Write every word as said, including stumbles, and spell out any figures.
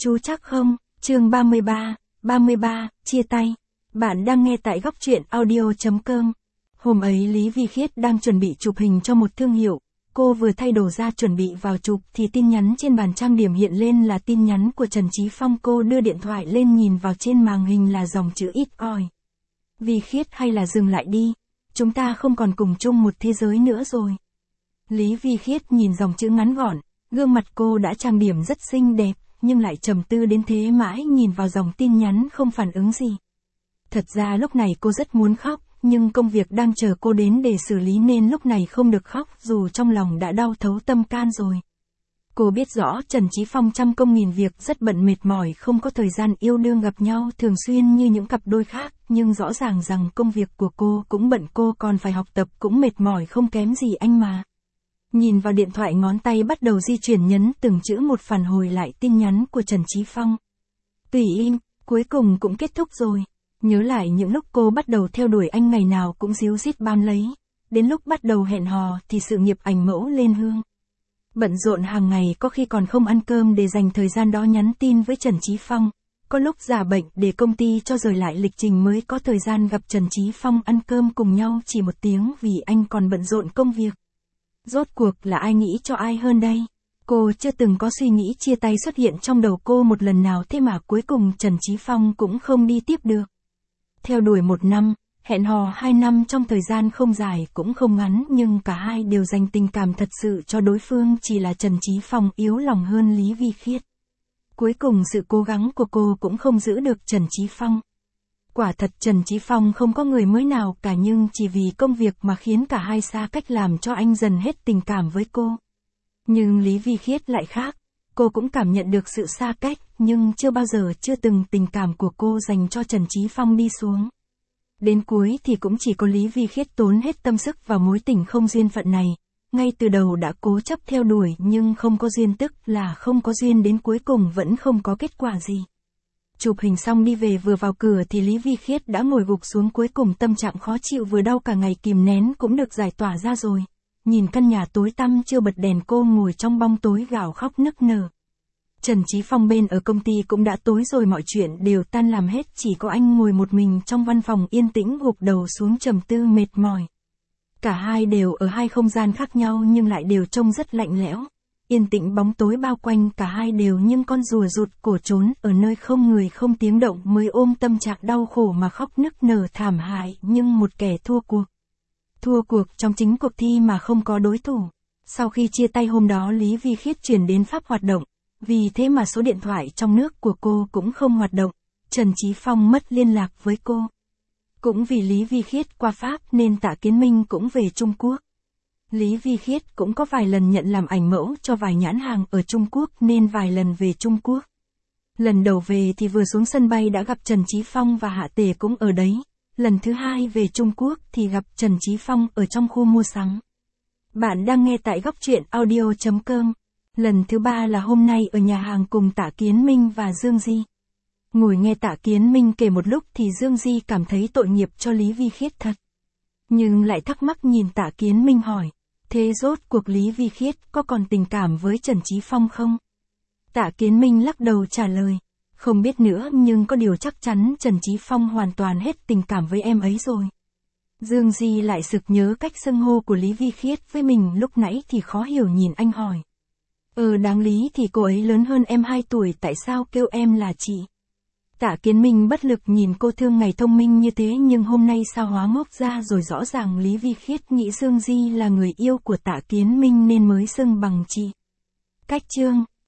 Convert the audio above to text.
Chú chắc không, chương ba mươi ba, ba mươi ba, chia tay. Bạn đang nghe tại góc truyện audio chấm com. Hôm ấy Lý Vi Khiết đang chuẩn bị chụp hình cho một thương hiệu. Cô vừa thay đồ ra chuẩn bị vào chụp thì tin nhắn trên bàn trang điểm hiện lên là tin nhắn của Trần Chí Phong. Cô đưa điện thoại lên nhìn vào trên màn hình là dòng chữ ít ỏi. Vi Khiết, hay là dừng lại đi, chúng ta không còn cùng chung một thế giới nữa rồi. Lý Vi Khiết nhìn dòng chữ ngắn gọn, gương mặt cô đã trang điểm rất xinh đẹp, nhưng lại trầm tư đến thế mãi nhìn vào dòng tin nhắn không phản ứng gì. Thật ra lúc này cô rất muốn khóc, nhưng công việc đang chờ cô đến để xử lý nên lúc này không được khóc dù trong lòng đã đau thấu tâm can rồi. Cô biết rõ Trần Chí Phong trăm công nghìn việc rất bận mệt mỏi, không có thời gian yêu đương gặp nhau thường xuyên như những cặp đôi khác, nhưng rõ ràng rằng công việc của cô cũng bận, cô còn phải học tập cũng mệt mỏi không kém gì anh mà. Nhìn vào điện thoại, ngón tay bắt đầu di chuyển nhấn từng chữ một, phản hồi lại tin nhắn của Trần Chí Phong. Tùy im, cuối cùng cũng kết thúc rồi. Nhớ lại những lúc cô bắt đầu theo đuổi anh, ngày nào cũng díu dít bám lấy. Đến lúc bắt đầu hẹn hò thì sự nghiệp ảnh mẫu lên hương. Bận rộn hàng ngày, có khi còn không ăn cơm để dành thời gian đó nhắn tin với Trần Chí Phong. Có lúc giả bệnh để công ty cho rời lại lịch trình mới có thời gian gặp Trần Chí Phong ăn cơm cùng nhau chỉ một tiếng vì anh còn bận rộn công việc. Rốt cuộc là ai nghĩ cho ai hơn đây? Cô chưa từng có suy nghĩ chia tay xuất hiện trong đầu cô một lần nào, thế mà cuối cùng Trần Chí Phong cũng không đi tiếp được. Theo đuổi một năm, hẹn hò hai năm, trong thời gian không dài cũng không ngắn, nhưng cả hai đều dành tình cảm thật sự cho đối phương, chỉ là Trần Chí Phong yếu lòng hơn Lý Vi Khiết. Cuối cùng sự cố gắng của cô cũng không giữ được Trần Chí Phong. Quả thật Trần Chí Phong không có người mới nào cả, nhưng chỉ vì công việc mà khiến cả hai xa cách làm cho anh dần hết tình cảm với cô. Nhưng Lý Vi Khiết lại khác, cô cũng cảm nhận được sự xa cách, nhưng chưa bao giờ chưa từng tình cảm của cô dành cho Trần Chí Phong đi xuống. Đến cuối thì cũng chỉ có Lý Vi Khiết tốn hết tâm sức vào mối tình không duyên phận này. Ngay từ đầu đã cố chấp theo đuổi nhưng không có duyên, tức là không có duyên, đến cuối cùng vẫn không có kết quả gì. Chụp hình xong đi về, vừa vào cửa thì Lý Vi Khiết đã ngồi gục xuống, cuối cùng tâm trạng khó chịu vừa đau cả ngày kìm nén cũng được giải tỏa ra rồi. Nhìn căn nhà tối tăm chưa bật đèn, cô ngồi trong bóng tối gào khóc nức nở. Trần Chí Phong bên ở công ty cũng đã tối rồi, mọi chuyện đều tan làm hết, chỉ có anh ngồi một mình trong văn phòng yên tĩnh gục đầu xuống trầm tư mệt mỏi. Cả hai đều ở hai không gian khác nhau nhưng lại đều trông rất lạnh lẽo. Yên tĩnh bóng tối bao quanh, cả hai đều như con rùa rụt cổ trốn ở nơi không người không tiếng động, mới ôm tâm trạng đau khổ mà khóc nức nở thảm hại, nhưng một kẻ thua cuộc. Thua cuộc trong chính cuộc thi mà không có đối thủ. Sau khi chia tay hôm đó, Lý Vi Khiết chuyển đến Pháp hoạt động. Vì thế mà số điện thoại trong nước của cô cũng không hoạt động. Trần Chí Phong mất liên lạc với cô. Cũng vì Lý Vi Khiết qua Pháp nên Tạ Kiến Minh cũng về Trung Quốc. Lý Vi Khiết cũng có vài lần nhận làm ảnh mẫu cho vài nhãn hàng ở Trung Quốc nên vài lần về Trung Quốc. Lần đầu về thì vừa xuống sân bay đã gặp Trần Chí Phong và Hạ Tề cũng ở đấy. Lần thứ hai về Trung Quốc thì gặp Trần Chí Phong ở trong khu mua sắm. Bạn đang nghe tại góc truyện audio chấm com. Lần thứ ba là hôm nay ở nhà hàng cùng Tạ Kiến Minh và Dương Di. Ngồi nghe Tạ Kiến Minh kể một lúc thì Dương Di cảm thấy tội nghiệp cho Lý Vi Khiết thật. Nhưng lại thắc mắc nhìn Tạ Kiến Minh hỏi, thế rốt cuộc Lý Vi Khiết có còn tình cảm với Trần Chí Phong không? Tạ Kiến Minh lắc đầu trả lời, không biết nữa, nhưng có điều chắc chắn Trần Chí Phong hoàn toàn hết tình cảm với em ấy rồi. Dương Di lại sực nhớ cách xưng hô của Lý Vi Khiết với mình lúc nãy thì khó hiểu nhìn anh hỏi. Ờ đáng lý thì cô ấy lớn hơn em hai tuổi, tại sao kêu em là chị? Tạ Kiến Minh bất lực nhìn cô, thương ngày thông minh như thế nhưng hôm nay sao hóa ngốc ra rồi. Rõ ràng Lý Vi Khiết nghĩ Dương Di là người yêu của Tạ Kiến Minh nên mới xưng bằng chị. Cách chương.